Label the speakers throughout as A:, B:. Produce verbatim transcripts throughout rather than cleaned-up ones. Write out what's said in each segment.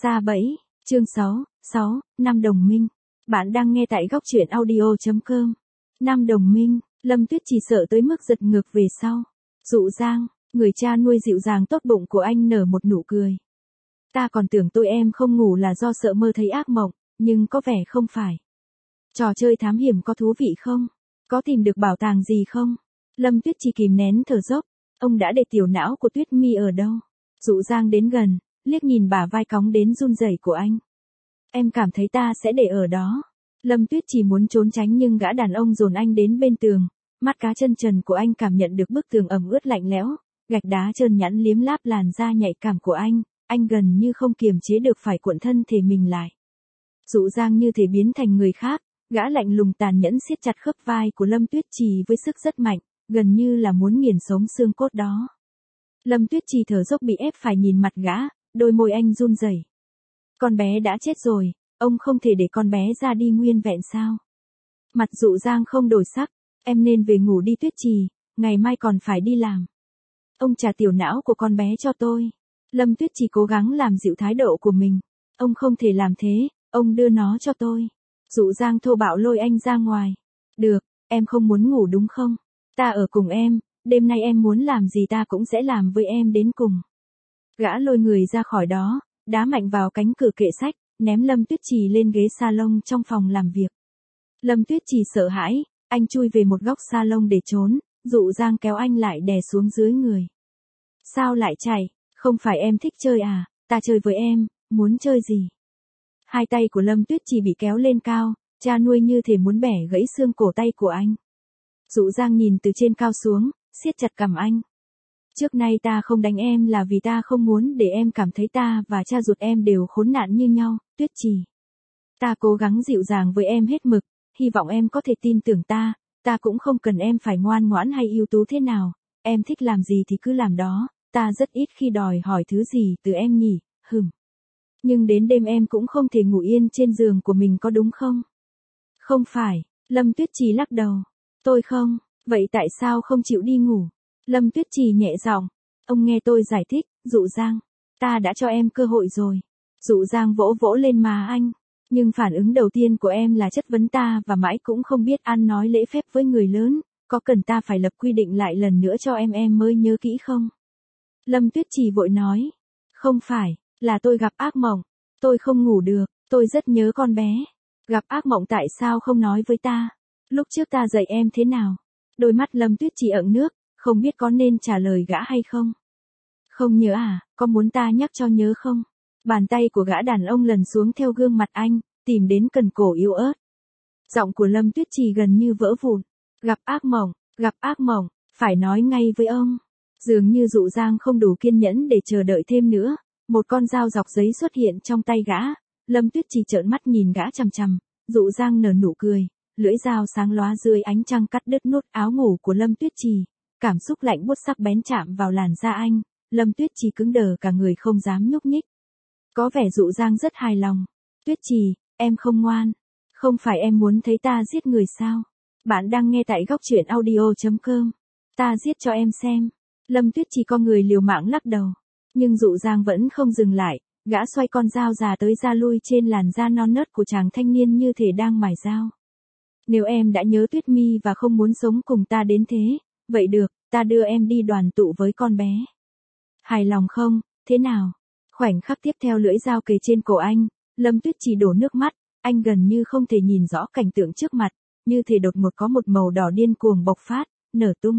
A: Sa bẫy, chương sáu, sáu, năm đồng minh. Bạn đang nghe tại góc truyện audio chấm com. Năm đồng minh, Lâm Tuyết chỉ sợ tới mức giật ngược về sau. Dụ Giang, người cha nuôi dịu dàng tốt bụng của anh nở một nụ cười. Ta còn tưởng tôi em không ngủ là do sợ mơ thấy ác mộng, nhưng có vẻ không phải. Trò chơi thám hiểm có thú vị không? Có tìm được bảo tàng gì không? Lâm Tuyết chỉ kìm nén thở dốc. Ông đã để tiểu não của Tuyết Mi ở đâu? Dụ Giang đến gần, liếc nhìn bả vai cóng đến run rẩy của anh. Em cảm thấy ta sẽ để ở đó. Lâm Tuyết chỉ muốn trốn tránh nhưng gã đàn ông dồn anh đến bên tường. Mắt cá chân trần của anh cảm nhận được bức tường ẩm ướt lạnh lẽo, gạch đá trơn nhẵn liếm láp làn da nhạy cảm của anh. Anh gần như không kiềm chế được phải cuộn thân thể mình lại. Dụ Giang như thể biến thành người khác, gã lạnh lùng tàn nhẫn siết chặt khớp vai của Lâm Tuyết Trì với sức rất mạnh, gần như là muốn nghiền sống xương cốt đó. Lâm Tuyết Trì thở dốc bị ép phải nhìn mặt gã, đôi môi anh run rẩy. Con bé đã chết rồi, ông không thể để con bé ra đi nguyên vẹn sao? Mặt Dụ Giang không đổi sắc, em nên về ngủ đi Tuyết Trì, ngày mai còn phải đi làm. Ông trả tiểu não của con bé cho tôi. Lâm Tuyết Trì cố gắng làm dịu thái độ của mình. Ông không thể làm thế, ông đưa nó cho tôi. Dụ Giang thô bạo lôi anh ra ngoài. Được, em không muốn ngủ đúng không? Ta ở cùng em, đêm nay em muốn làm gì ta cũng sẽ làm với em đến cùng. Gã lôi người ra khỏi đó, đá mạnh vào cánh cửa kệ sách, ném Lâm Tuyết Trì lên ghế salon trong phòng làm việc. Lâm Tuyết Trì sợ hãi, anh chui về một góc salon để trốn, Dụ Giang kéo anh lại đè xuống dưới người. Sao lại chạy, không phải em thích chơi à, ta chơi với em, muốn chơi gì? Hai tay của Lâm Tuyết Trì bị kéo lên cao, cha nuôi như thể muốn bẻ gãy xương cổ tay của anh. Dụ Giang nhìn từ trên cao xuống, siết chặt cằm anh. Trước nay ta không đánh em là vì ta không muốn để em cảm thấy ta và cha ruột em đều khốn nạn như nhau, Tuyết Trì. Ta cố gắng dịu dàng với em hết mực, hy vọng em có thể tin tưởng ta, ta cũng không cần em phải ngoan ngoãn hay ưu tú thế nào, em thích làm gì thì cứ làm đó, ta rất ít khi đòi hỏi thứ gì từ em nhỉ, hừm. Nhưng đến đêm em cũng không thể ngủ yên trên giường của mình có đúng không? Không phải, Lâm Tuyết Trì lắc đầu. Tôi không, vậy tại sao không chịu đi ngủ? Lâm Tuyết Trì nhẹ giọng, ông nghe tôi giải thích, Dụ Giang, ta đã cho em cơ hội rồi. Dụ Giang vỗ vỗ lên má anh, nhưng phản ứng đầu tiên của em là chất vấn ta và mãi cũng không biết ăn nói lễ phép với người lớn, có cần ta phải lập quy định lại lần nữa cho em em mới nhớ kỹ không? Lâm Tuyết Trì vội nói, không phải, là tôi gặp ác mộng, tôi không ngủ được, tôi rất nhớ con bé. Gặp ác mộng tại sao không nói với ta? Lúc trước ta dạy em thế nào? Đôi mắt Lâm Tuyết Trì ửng nước, không biết có nên trả lời gã hay không. Không nhớ à, có muốn ta nhắc cho nhớ không? Bàn tay của gã đàn ông lần xuống theo gương mặt anh, tìm đến cần cổ yếu ớt. Giọng của Lâm Tuyết Trì gần như vỡ vụn. Gặp ác mộng, gặp ác mộng, phải nói ngay với ông. Dường như Dụ Giang không đủ kiên nhẫn để chờ đợi thêm nữa. Một con dao dọc giấy xuất hiện trong tay gã. Lâm Tuyết Trì trợn mắt nhìn gã chằm chằm. Dụ Giang nở nụ cười. Lưỡi dao sáng lóa dưới ánh trăng cắt đứt nút áo ngủ của Lâm Tuyết Trì. Cảm xúc lạnh buốt sắc bén chạm vào làn da anh. Lâm Tuyết Trì cứng đờ cả người không dám nhúc nhích. Có vẻ Dụ Giang rất hài lòng. Tuyết Trì, em không ngoan. Không phải em muốn thấy ta giết người sao? Bạn đang nghe tại góc truyện audio chấm com. Ta giết cho em xem. Lâm Tuyết Trì con người liều mạng lắc đầu. Nhưng Dụ Giang vẫn không dừng lại. Gã xoay con dao già tới ra lui trên làn da non nớt của chàng thanh niên như thể đang mài dao. Nếu em đã nhớ Tuyết Mi và không muốn sống cùng ta đến thế, vậy được, ta đưa em đi đoàn tụ với con bé. Hài lòng không, thế nào? Khoảnh khắc tiếp theo lưỡi dao kề trên cổ anh, Lâm Tuyết Trì đổ nước mắt, anh gần như không thể nhìn rõ cảnh tượng trước mặt, như thể đột ngột có một màu đỏ điên cuồng bộc phát, nở tung.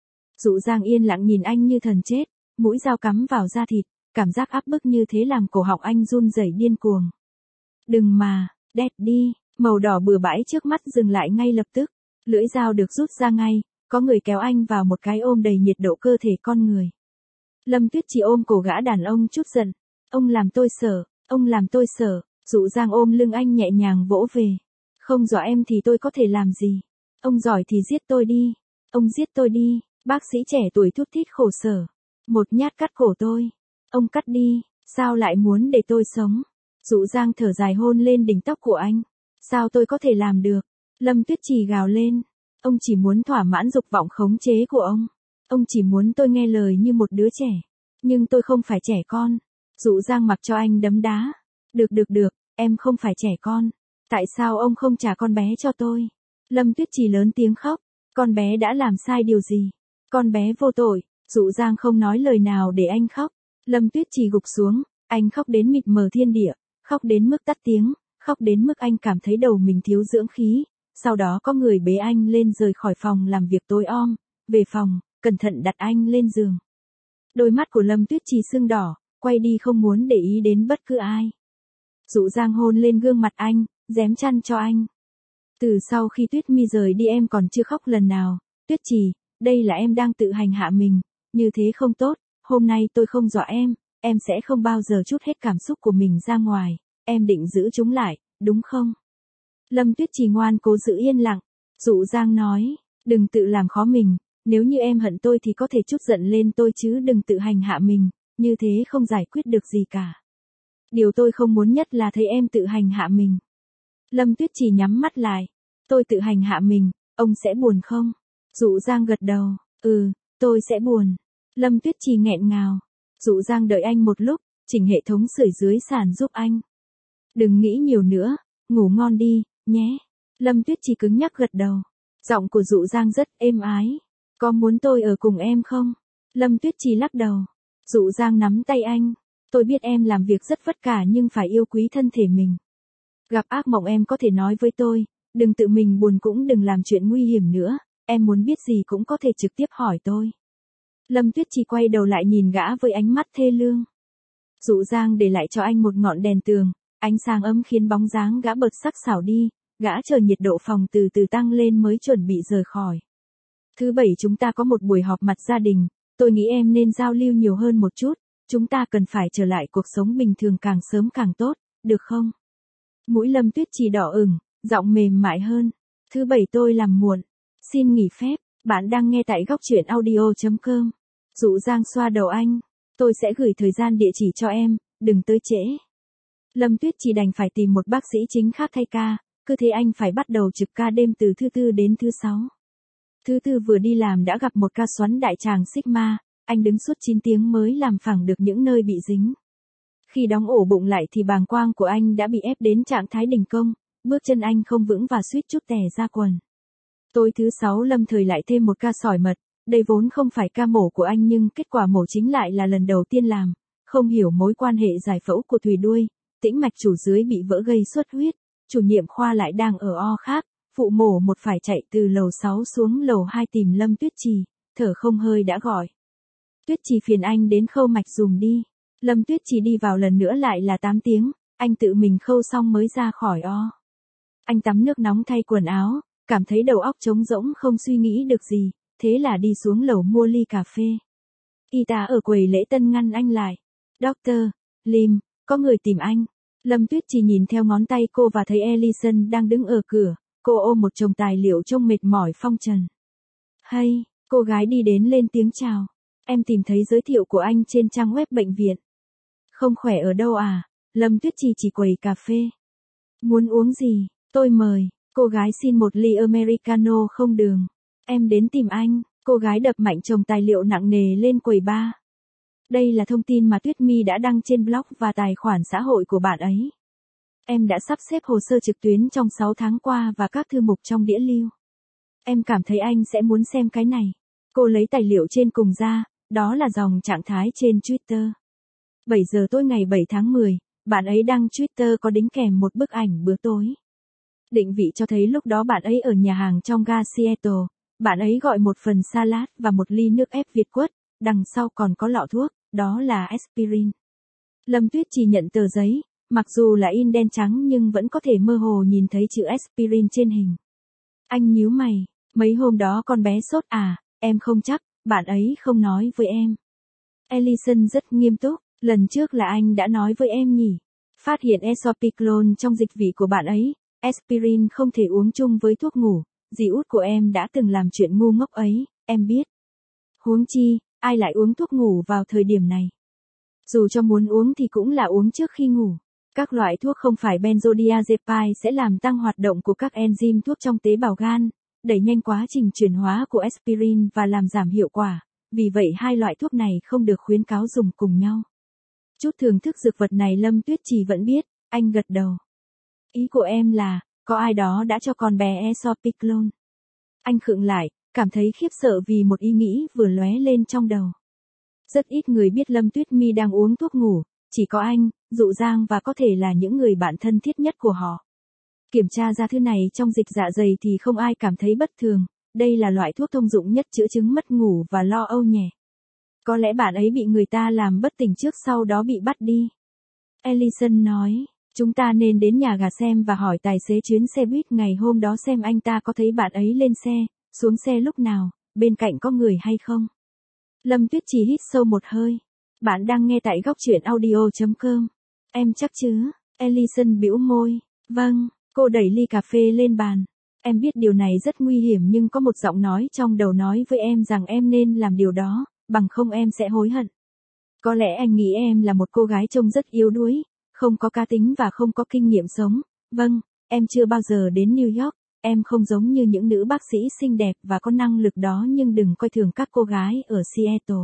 A: Dụ Giang yên lặng nhìn anh như thần chết, mũi dao cắm vào da thịt, cảm giác áp bức như thế làm cổ họng anh run rẩy điên cuồng. Đừng mà, đét đi, màu đỏ bừa bãi trước mắt dừng lại ngay lập tức, lưỡi dao được rút ra ngay, có người kéo anh vào một cái ôm đầy nhiệt độ cơ thể con người. Lâm Tuyết Trì ôm cổ gã đàn ông chút giận, ông làm tôi sợ, ông làm tôi sợ. Dụ Giang ôm lưng anh nhẹ nhàng vỗ về. Không dọa em thì tôi có thể làm gì? Ông giỏi thì giết tôi đi. Ông giết tôi đi. Bác sĩ trẻ tuổi thút thít khổ sở. Một nhát cắt cổ tôi. Ông cắt đi. Sao lại muốn để tôi sống? Dụ Giang thở dài hôn lên đỉnh tóc của anh. Sao tôi có thể làm được? Lâm Tuyết Trì gào lên. Ông chỉ muốn thỏa mãn dục vọng khống chế của ông. Ông chỉ muốn tôi nghe lời như một đứa trẻ. Nhưng tôi không phải trẻ con. Dụ Giang mặc cho anh đấm đá. Được được được, em không phải trẻ con. Tại sao ông không trả con bé cho tôi? Lâm Tuyết Trì lớn tiếng khóc. Con bé đã làm sai điều gì? Con bé vô tội. Dụ Giang không nói lời nào để anh khóc. Lâm Tuyết Trì gục xuống. Anh khóc đến mịt mờ thiên địa. Khóc đến mức tắt tiếng. Khóc đến mức anh cảm thấy đầu mình thiếu dưỡng khí. Sau đó có người bế anh lên rời khỏi phòng làm việc tối om. Về phòng, cẩn thận đặt anh lên giường. Đôi mắt của Lâm Tuyết Trì sưng đỏ. Quay đi không muốn để ý đến bất cứ ai. Dụ Giang hôn lên gương mặt anh, dém chăn cho anh. Từ sau khi Tuyết Mi rời đi em còn chưa khóc lần nào. Tuyết Trì, đây là em đang tự hành hạ mình. Như thế không tốt, hôm nay tôi không dọa em, em sẽ không bao giờ trút hết cảm xúc của mình ra ngoài. Em định giữ chúng lại, đúng không? Lâm Tuyết Trì ngoan cố giữ yên lặng. Dụ Giang nói, đừng tự làm khó mình. Nếu như em hận tôi thì có thể trút giận lên tôi chứ đừng tự hành hạ mình. Như thế không giải quyết được gì cả. Điều tôi không muốn nhất là thấy em tự hành hạ mình. Lâm Tuyết Trì nhắm mắt lại. Tôi tự hành hạ mình, ông sẽ buồn không? Dụ Giang gật đầu. Ừ, tôi sẽ buồn. Lâm Tuyết Trì nghẹn ngào. Dụ Giang đợi anh một lúc, chỉnh hệ thống sưởi dưới sàn giúp anh. Đừng nghĩ nhiều nữa, ngủ ngon đi, nhé. Lâm Tuyết Trì cứng nhắc gật đầu. Giọng của Dụ Giang rất êm ái. Có muốn tôi ở cùng em không? Lâm Tuyết Trì lắc đầu. Dụ Giang nắm tay anh. Tôi biết em làm việc rất vất vả nhưng phải yêu quý thân thể mình. Gặp ác mộng em có thể nói với tôi, đừng tự mình buồn cũng đừng làm chuyện nguy hiểm nữa, em muốn biết gì cũng có thể trực tiếp hỏi tôi. Lâm Tuyết Trì quay đầu lại nhìn gã với ánh mắt thê lương. Dụ Giang để lại cho anh một ngọn đèn tường, ánh sáng ấm khiến bóng dáng gã bật sắc sảo đi, gã chờ nhiệt độ phòng từ từ tăng lên mới chuẩn bị rời khỏi. Thứ bảy chúng ta có một buổi họp mặt gia đình, tôi nghĩ em nên giao lưu nhiều hơn một chút. Chúng ta cần phải trở lại cuộc sống bình thường càng sớm càng tốt, được không? Mũi Lâm Tuyết Trì đỏ ửng, giọng mềm mại hơn. Thứ bảy tôi làm muộn. Xin nghỉ phép, bạn đang nghe tại góc truyện audio chấm com. Dụ Giang xoa đầu anh. Tôi sẽ gửi thời gian địa chỉ cho em, đừng tới trễ. Lâm Tuyết Trì đành phải tìm một bác sĩ chính khác thay ca, cứ thế anh phải bắt đầu trực ca đêm từ thứ tư đến thứ sáu. Thứ tư vừa đi làm đã gặp một ca xoắn đại tràng Sigma. Anh đứng suốt chín tiếng mới làm phẳng được những nơi bị dính. Khi đóng ổ bụng lại thì bàng quang của anh đã bị ép đến trạng thái đình công, bước chân anh không vững và suýt chút tè ra quần. Tối thứ sáu Lâm Thời lại thêm một ca sỏi mật, đây vốn không phải ca mổ của anh nhưng kết quả mổ chính lại là lần đầu tiên làm, không hiểu mối quan hệ giải phẫu của thùy đuôi, tĩnh mạch chủ dưới bị vỡ gây xuất huyết, chủ nhiệm khoa lại đang ở o khác, phụ mổ một phải chạy từ lầu sáu xuống lầu hai tìm Lâm Tuyết Trì, thở không hơi đã gọi. Tuyết Trì phiền anh đến khâu mạch dùm đi. Lâm Tuyết Trì đi vào lần nữa lại là tám tiếng, anh tự mình khâu xong mới ra khỏi o. Anh tắm nước nóng thay quần áo, cảm thấy đầu óc trống rỗng không suy nghĩ được gì, thế là đi xuống lầu mua ly cà phê. Y tá ở quầy lễ tân ngăn anh lại. Doctor Lim, có người tìm anh. Lâm Tuyết Trì nhìn theo ngón tay cô và thấy Ellison đang đứng ở cửa, cô ôm một chồng tài liệu trông mệt mỏi phong trần. Hay, cô gái đi đến lên tiếng chào. Em tìm thấy giới thiệu của anh trên trang web bệnh viện. Không khỏe ở đâu à? Lâm Tuyết Trì chỉ quầy cà phê. Muốn uống gì? Tôi mời. Cô gái xin một ly Americano không đường. Em đến tìm anh. Cô gái đập mạnh chồng tài liệu nặng nề lên quầy bar. Đây là thông tin mà Tuyết Mi đã đăng trên blog và tài khoản xã hội của bạn ấy. Em đã sắp xếp hồ sơ trực tuyến trong sáu tháng qua và các thư mục trong đĩa lưu. Em cảm thấy anh sẽ muốn xem cái này. Cô lấy tài liệu trên cùng ra, đó là dòng trạng thái trên Twitter. bảy giờ tối ngày bảy tháng mười, bạn ấy đăng Twitter có đính kèm một bức ảnh bữa tối. Định vị cho thấy lúc đó bạn ấy ở nhà hàng trong ga Seattle, bạn ấy gọi một phần salad và một ly nước ép Việt quất, đằng sau còn có lọ thuốc, đó là aspirin. Lâm Tuyết Trì nhận tờ giấy, mặc dù là in đen trắng nhưng vẫn có thể mơ hồ nhìn thấy chữ aspirin trên hình. Anh nhíu mày, mấy hôm đó con bé sốt à, em không chắc, bạn ấy không nói với em. Ellison rất nghiêm túc, lần trước là anh đã nói với em nhỉ. Phát hiện esopiclone trong dịch vị của bạn ấy, aspirin không thể uống chung với thuốc ngủ, dì út của em đã từng làm chuyện ngu ngốc ấy, em biết. Huống chi, ai lại uống thuốc ngủ vào thời điểm này? Dù cho muốn uống thì cũng là uống trước khi ngủ. Các loại thuốc không phải benzodiazepine sẽ làm tăng hoạt động của các enzyme thuốc trong tế bào gan, đẩy nhanh quá trình chuyển hóa của aspirin và làm giảm hiệu quả, vì vậy hai loại thuốc này không được khuyến cáo dùng cùng nhau. Chút thưởng thức dược vật này Lâm Tuyết Trì vẫn biết, Anh gật đầu. Ý của em là, có ai đó đã cho con bé Esopiclone. Anh khựng lại, cảm thấy khiếp sợ vì một ý nghĩ vừa lóe lên trong đầu. Rất ít người biết Lâm Tuyết My đang uống thuốc ngủ, chỉ có anh, Dụ Giang và có thể là những người bạn thân thiết nhất của họ. Kiểm tra ra thứ này trong dịch dạ dày thì không ai cảm thấy bất thường, đây là loại thuốc thông dụng nhất chữa chứng mất ngủ và lo âu nhẹ. Có lẽ bạn ấy bị người ta làm bất tỉnh trước sau đó bị bắt đi. Ellison nói, chúng ta nên đến nhà gà xem và hỏi tài xế chuyến xe buýt ngày hôm đó xem anh ta có thấy bạn ấy lên xe, xuống xe lúc nào, bên cạnh có người hay không. Lâm Tuyết Trì hít sâu một hơi. Bạn đang nghe tại góc truyện audio chấm com. Em chắc chứ? Ellison bĩu môi. Vâng, cô đẩy ly cà phê lên bàn. Em biết điều này rất nguy hiểm nhưng có một giọng nói trong đầu nói với em rằng em nên làm điều đó, bằng không em sẽ hối hận. Có lẽ anh nghĩ em là một cô gái trông rất yếu đuối, không có cá tính và không có kinh nghiệm sống. Vâng, em chưa bao giờ đến New York, em không giống như những nữ bác sĩ xinh đẹp và có năng lực đó nhưng đừng coi thường các cô gái ở Seattle.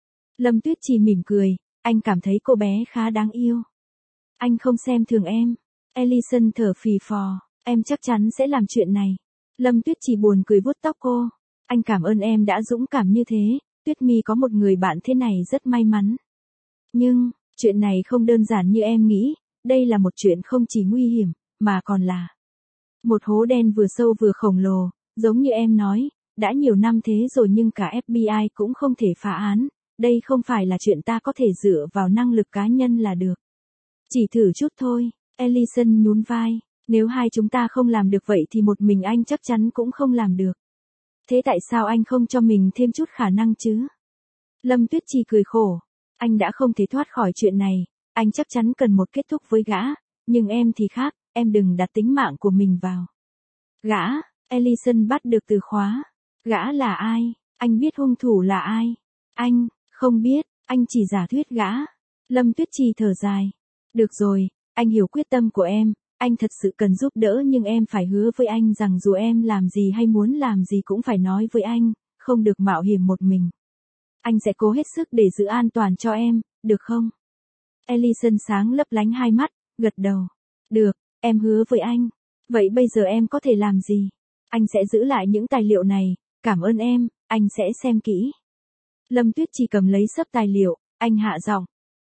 A: Lâm Tuyết Trì mỉm cười, anh cảm thấy cô bé khá đáng yêu. Anh không xem thường em. Ellison thở phì phò, em chắc chắn sẽ làm chuyện này. Lâm Tuyết Trì buồn cười vuốt tóc cô. Anh cảm ơn em đã dũng cảm như thế, Tuyết My có một người bạn thế này rất may mắn. Nhưng, chuyện này không đơn giản như em nghĩ, đây là một chuyện không chỉ nguy hiểm, mà còn là một hố đen vừa sâu vừa khổng lồ, giống như em nói, đã nhiều năm thế rồi nhưng cả ép bê i cũng không thể phá án, đây không phải là chuyện ta có thể dựa vào năng lực cá nhân là được. Chỉ thử chút thôi, Ellison nhún vai, nếu hai chúng ta không làm được vậy thì một mình anh chắc chắn cũng không làm được. Thế tại sao anh không cho mình thêm chút khả năng chứ? Lâm Tuyết Trì cười khổ, anh đã không thể thoát khỏi chuyện này, anh chắc chắn cần một kết thúc với gã, nhưng em thì khác, em đừng đặt tính mạng của mình vào. Gã, Ellison bắt được từ khóa. Gã là ai? Anh biết hung thủ là ai? Anh, không biết, anh chỉ giả thuyết gã. Lâm Tuyết Trì thở dài. Được rồi, anh hiểu quyết tâm của em, anh thật sự cần giúp đỡ nhưng em phải hứa với anh rằng dù em làm gì hay muốn làm gì cũng phải nói với anh, không được mạo hiểm một mình. Anh sẽ cố hết sức để giữ an toàn cho em, được không? Ellison sáng lấp lánh hai mắt, gật đầu. Được, em hứa với anh. Vậy bây giờ em có thể làm gì? Anh sẽ giữ lại những tài liệu này, cảm ơn em, anh sẽ xem kỹ. Lâm Tuyết Trì cầm lấy xấp tài liệu, anh hạ giọng.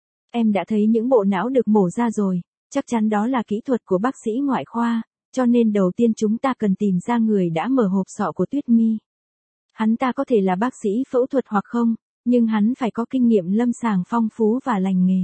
A: Em đã thấy những bộ não được mổ ra rồi, chắc chắn đó là kỹ thuật của bác sĩ ngoại khoa, cho nên đầu tiên chúng ta cần tìm ra người đã mở hộp sọ của Tuyết My. Hắn ta có thể là bác sĩ phẫu thuật hoặc không, nhưng hắn phải có kinh nghiệm lâm sàng phong phú và lành nghề.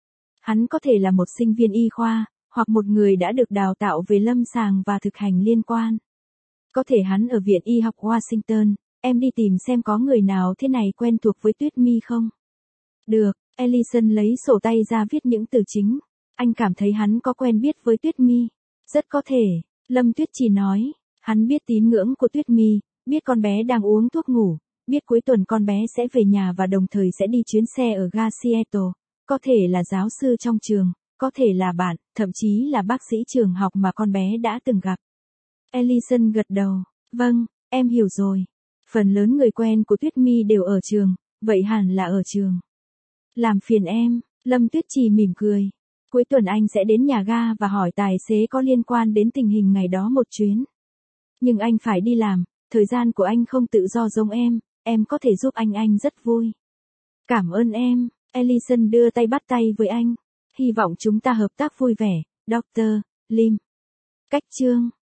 A: Hắn có thể là một sinh viên y khoa, hoặc một người đã được đào tạo về lâm sàng và thực hành liên quan. Có thể hắn ở Viện Y học Washington, em đi tìm xem có người nào thế này quen thuộc với Tuyết My không? Được, Ellison lấy sổ tay ra viết những từ chính. Anh cảm thấy hắn có quen biết với Tuyết My. Rất có thể, Lâm Tuyết Trì nói, hắn biết tín ngưỡng của Tuyết My, biết con bé đang uống thuốc ngủ, biết cuối tuần con bé sẽ về nhà và đồng thời sẽ đi chuyến xe ở ga Seattle, có thể là giáo sư trong trường, có thể là bạn, thậm chí là bác sĩ trường học mà con bé đã từng gặp. Ellison gật đầu, vâng, em hiểu rồi. Phần lớn người quen của Tuyết My đều ở trường, vậy hẳn là ở trường. Làm phiền em, Lâm Tuyết Trì mỉm cười. Cuối tuần anh sẽ đến nhà ga và hỏi tài xế có liên quan đến tình hình ngày đó một chuyến. Nhưng anh phải đi làm, thời gian của anh không tự do giống em, em có thể giúp anh anh rất vui. Cảm ơn em, Ellison đưa tay bắt tay với anh. Hy vọng chúng ta hợp tác vui vẻ, doctor Lim. Cách chương